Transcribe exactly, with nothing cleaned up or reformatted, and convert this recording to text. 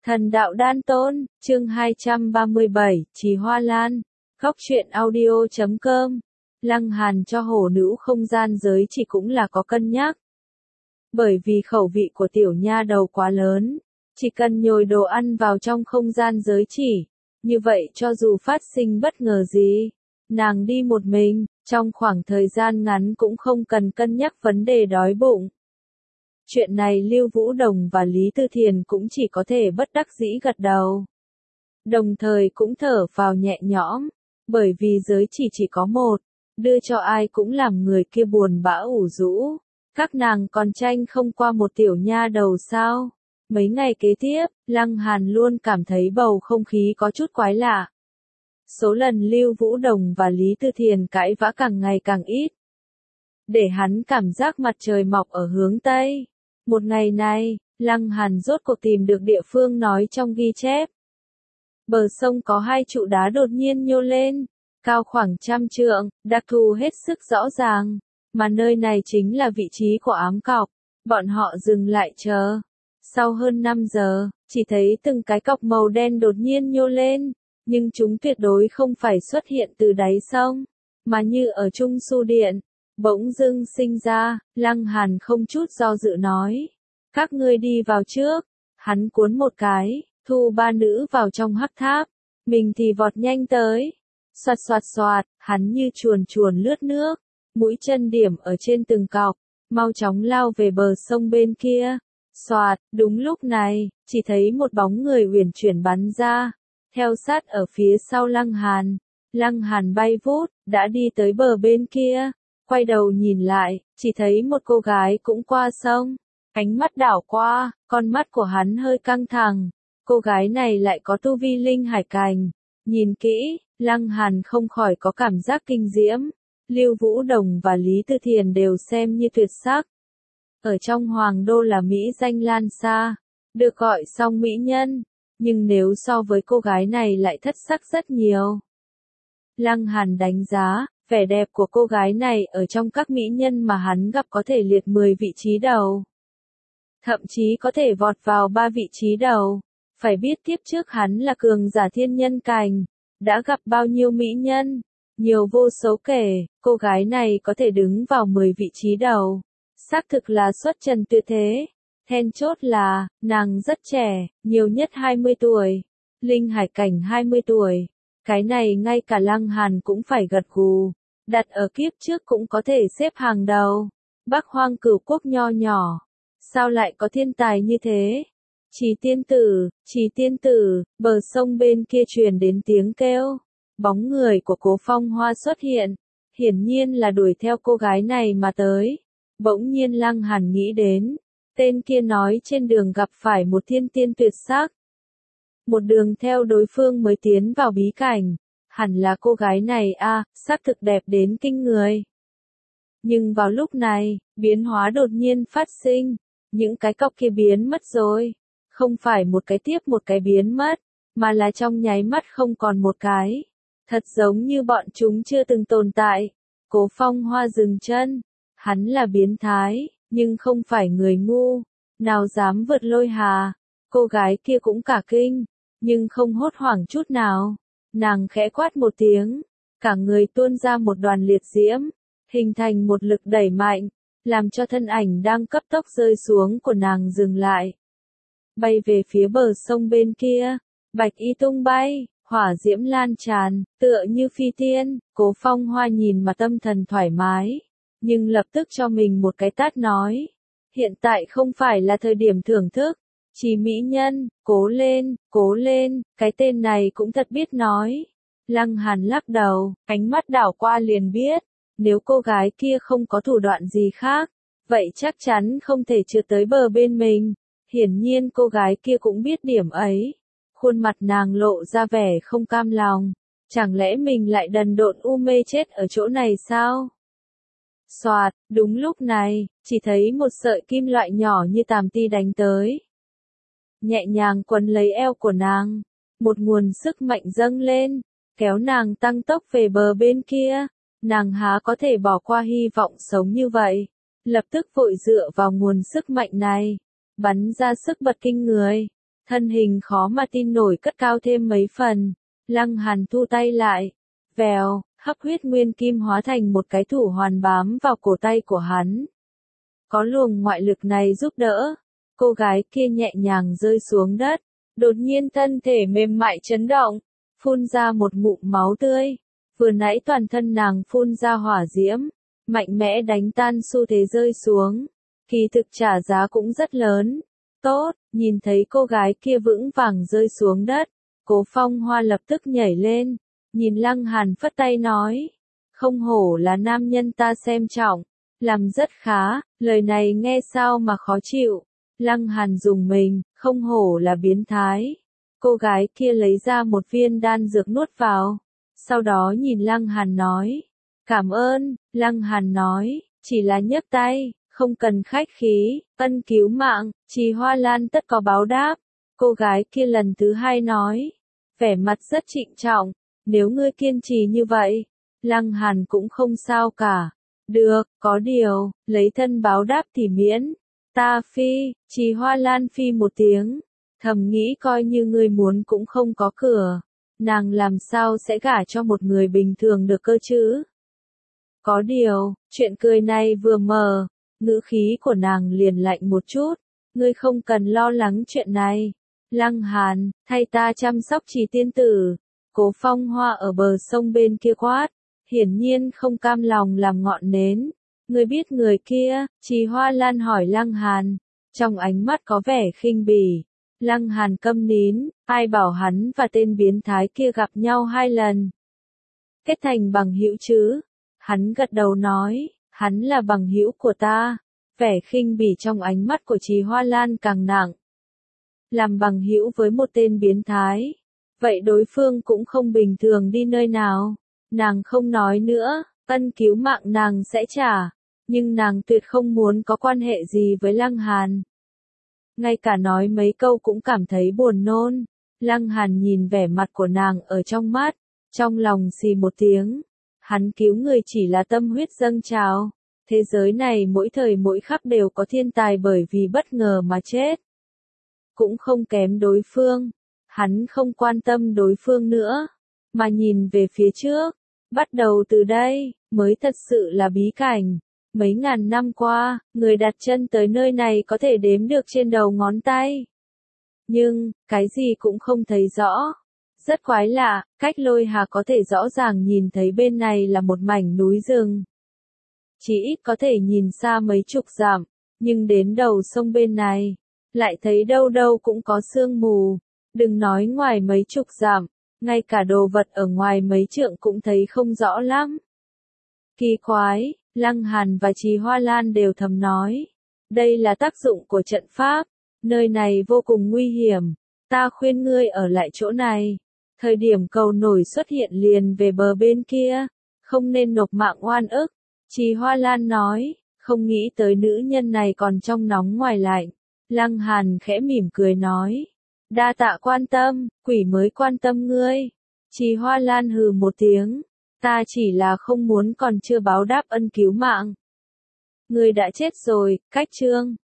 Thần đạo đan tôn, chương hai trăm ba mươi bảy, Trì Hoa Lan, Góc truyện audio chấm com. Lăng Hàn cho hổ nữ không gian giới chỉ cũng là có cân nhắc. Bởi vì khẩu vị của tiểu nha đầu quá lớn, chỉ cần nhồi đồ ăn vào trong không gian giới chỉ, như vậy cho dù phát sinh bất ngờ gì, nàng đi một mình, trong khoảng thời gian ngắn cũng không cần cân nhắc vấn đề đói bụng. Chuyện này Lưu Vũ Đồng và Lý Tư Thiền cũng chỉ có thể bất đắc dĩ gật đầu. Đồng thời cũng thở vào nhẹ nhõm, bởi vì giới chỉ chỉ có một, đưa cho ai cũng làm người kia buồn bã ủ rũ. Các nàng còn tranh không qua một tiểu nha đầu sao? Mấy ngày kế tiếp, Lăng Hàn luôn cảm thấy bầu không khí có chút quái lạ. Số lần Lưu Vũ Đồng và Lý Tư Thiền cãi vã càng ngày càng ít. Để hắn cảm giác mặt trời mọc ở hướng Tây. Một ngày này, Lăng Hàn rốt cuộc tìm được địa phương nói trong ghi chép. Bờ sông có hai trụ đá đột nhiên nhô lên, cao khoảng trăm trượng, đặc thù hết sức rõ ràng, mà nơi này chính là vị trí của ám cọc. Bọn họ dừng lại chờ. Sau hơn năm giờ, chỉ thấy từng cái cọc màu đen đột nhiên nhô lên, nhưng chúng tuyệt đối không phải xuất hiện từ đáy sông, mà như ở Trung Su Điện. Bỗng dưng sinh ra, Lăng Hàn không chút do dự nói. Các ngươi đi vào trước. Hắn cuốn một cái, thu ba nữ vào trong hắc tháp. Mình thì vọt nhanh tới. Xoạt xoạt xoạt, hắn như chuồn chuồn lướt nước. Mũi chân điểm ở trên từng cọc, mau chóng lao về bờ sông bên kia. Xoạt, đúng lúc này, chỉ thấy một bóng người uyển chuyển bắn ra. Theo sát ở phía sau Lăng Hàn. Lăng Hàn bay vút, đã đi tới bờ bên kia. Quay đầu nhìn lại, chỉ thấy một cô gái cũng qua sông. Ánh mắt đảo qua, con mắt của hắn hơi căng thẳng. Cô gái này lại có tu vi linh hải cảnh. Nhìn kỹ, Lăng Hàn không khỏi có cảm giác kinh diễm. Lưu Vũ Đồng và Lý Tư Thiền đều xem như tuyệt sắc. Ở trong Hoàng Đô là mỹ danh lan xa, được gọi song mỹ nhân. Nhưng nếu so với cô gái này lại thất sắc rất nhiều. Lăng Hàn đánh giá, vẻ đẹp của cô gái này ở trong các mỹ nhân mà hắn gặp có thể liệt mười vị trí đầu. Thậm chí có thể vọt vào ba vị trí đầu. Phải biết tiếp trước hắn là cường giả thiên nhân cảnh, đã gặp bao nhiêu mỹ nhân, nhiều vô số kể, cô gái này có thể đứng vào mười vị trí đầu. Xác thực là xuất trần tuyệt thế. Then chốt là, nàng rất trẻ, nhiều nhất hai mươi tuổi, linh hải cảnh hai mươi tuổi. Cái này ngay cả Lăng Hàn cũng phải gật gù, đặt ở kiếp trước cũng có thể xếp hàng đầu. Bắc Hoang Cửu Quốc nho nhỏ, sao lại có thiên tài như thế? Trì tiên tử, Trì tiên tử, bờ sông bên kia truyền đến tiếng kêu. Bóng người của Cố Phong Hoa xuất hiện, hiển nhiên là đuổi theo cô gái này mà tới. Bỗng nhiên Lăng Hàn nghĩ đến, tên kia nói trên đường gặp phải một thiên tiên tuyệt sắc. Một đường theo đối phương mới tiến vào bí cảnh, hẳn là cô gái này a, à, sắc thực đẹp đến kinh người. Nhưng vào lúc này, biến hóa đột nhiên phát sinh, những cái cọc kia biến mất rồi, không phải một cái tiếp một cái biến mất, mà là trong nháy mắt không còn một cái, thật giống như bọn chúng chưa từng tồn tại. Cố Phong Hoa dừng chân, hắn là biến thái, nhưng không phải người ngu, nào dám vượt lôi hà. Cô gái kia cũng cả kinh, nhưng không hốt hoảng chút nào. Nàng khẽ quát một tiếng, cả người tuôn ra một đoàn liệt diễm, hình thành một lực đẩy mạnh, làm cho thân ảnh đang cấp tốc rơi xuống của nàng dừng lại. Bay về phía bờ sông bên kia, bạch y tung bay, hỏa diễm lan tràn, tựa như phi tiên. Cố Phong Hoa nhìn mà tâm thần thoải mái, nhưng lập tức cho mình một cái tát nói. Hiện tại không phải là thời điểm thưởng thức. Trì mỹ nhân, cố lên, cố lên, cái tên này cũng thật biết nói. Lăng Hàn lắc đầu, ánh mắt đảo qua liền biết, nếu cô gái kia không có thủ đoạn gì khác, vậy chắc chắn không thể trượt tới bờ bên mình. Hiển nhiên cô gái kia cũng biết điểm ấy. Khuôn mặt nàng lộ ra vẻ không cam lòng. Chẳng lẽ mình lại đần độn u mê chết ở chỗ này sao? Xoạt, đúng lúc này, chỉ thấy một sợi kim loại nhỏ như tàm ti đánh tới. Nhẹ nhàng quấn lấy eo của nàng, một nguồn sức mạnh dâng lên, kéo nàng tăng tốc về bờ bên kia. Nàng há có thể bỏ qua hy vọng sống như vậy, lập tức vội dựa vào nguồn sức mạnh này, bắn ra sức bật kinh người. thân hình khó mà tin nổi cất cao thêm mấy phần. Lăng Hàn thu tay lại, vèo, hấp huyết nguyên kim hóa thành một cái thủ hoàn bám vào cổ tay của hắn. Có luồng ngoại lực này giúp đỡ, cô gái kia nhẹ nhàng rơi xuống đất, đột nhiên thân thể mềm mại chấn động, phun ra một ngụm máu tươi. Vừa nãy toàn thân nàng phun ra hỏa diễm, mạnh mẽ đánh tan xu thế rơi xuống, kỳ thực trả giá cũng rất lớn. Tốt, nhìn thấy cô gái kia vững vàng rơi xuống đất, Cố Phong Hoa lập tức nhảy lên, nhìn Lăng Hàn phất tay nói, không hổ là nam nhân ta xem trọng, làm rất khá, lời này nghe sao mà khó chịu. Lăng Hàn dùng mình, không hổ là biến thái. Cô gái kia lấy ra một viên đan dược nuốt vào, sau đó nhìn Lăng Hàn nói, cảm ơn. Lăng Hàn nói, chỉ là nhấc tay, không cần khách khí, ân cứu mạng, Trì Hoa Lan tất có báo đáp. Cô gái kia lần thứ hai nói, vẻ mặt rất trịnh trọng, nếu ngươi kiên trì như vậy, Lăng Hàn cũng không sao cả. Được, có điều, lấy thân báo đáp thì miễn. Ta phi, Trì Hoa Lan phi một tiếng, thầm nghĩ coi như ngươi muốn cũng không có cửa. Nàng làm sao sẽ gả cho một người bình thường được cơ chứ? Có điều, chuyện cười này vừa mở, ngữ khí của nàng liền lạnh một chút. Ngươi không cần lo lắng chuyện này. Lăng Hàn, thay ta chăm sóc Trì tiên tử. Cố Phong Hoa ở bờ sông bên kia quát, hiển nhiên không cam lòng làm ngọn nến. Ngươi biết người kia? Trì Hoa Lan hỏi Lăng Hàn, trong ánh mắt có vẻ khinh bỉ. Lăng Hàn câm nín, ai bảo hắn và tên biến thái kia gặp nhau hai lần. Kết thành bằng hữu chứ? Hắn gật đầu nói, hắn là bằng hữu của ta. Vẻ khinh bỉ trong ánh mắt của Trì Hoa Lan càng nặng. Làm bằng hữu với một tên biến thái, vậy đối phương cũng không bình thường đi nơi nào. Nàng không nói nữa, ân cứu mạng nàng sẽ trả, nhưng nàng tuyệt không muốn có quan hệ gì với Lăng Hàn. Ngay cả nói mấy câu cũng cảm thấy buồn nôn. Lăng Hàn nhìn vẻ mặt của nàng ở trong mắt, trong lòng xì một tiếng. Hắn cứu người chỉ là tâm huyết dâng trào. Thế giới này mỗi thời mỗi khắc đều có thiên tài bởi vì bất ngờ mà chết. Cũng không kém đối phương. Hắn không quan tâm đối phương nữa, mà nhìn về phía trước. Bắt đầu từ đây, mới thật sự là bí cảnh. Mấy ngàn năm qua, người đặt chân tới nơi này có thể đếm được trên đầu ngón tay. Nhưng, cái gì cũng không thấy rõ. Rất quái lạ, cách Lôi Hà có thể rõ ràng nhìn thấy bên này là một mảnh núi rừng. Chỉ ít có thể nhìn xa mấy chục dặm, nhưng đến đầu sông bên này, lại thấy đâu đâu cũng có sương mù. Đừng nói ngoài mấy chục dặm, ngay cả đồ vật ở ngoài mấy trượng cũng thấy không rõ lắm. Kỳ quái, Lăng Hàn và Trì Hoa Lan đều thầm nói. Đây là tác dụng của trận pháp, nơi này vô cùng nguy hiểm, ta khuyên ngươi ở lại chỗ này. Thời điểm cầu nổi xuất hiện liền về bờ bên kia, không nên nộp mạng oan ức. Trì Hoa Lan nói, không nghĩ tới nữ nhân này còn trong nóng ngoài lạnh. Lăng Hàn khẽ mỉm cười nói, đa tạ quan tâm, quỷ mới quan tâm ngươi. Trì Hoa Lan hừ một tiếng, ta chỉ là không muốn còn chưa báo đáp ân cứu mạng. Ngươi đã chết rồi, cách chương.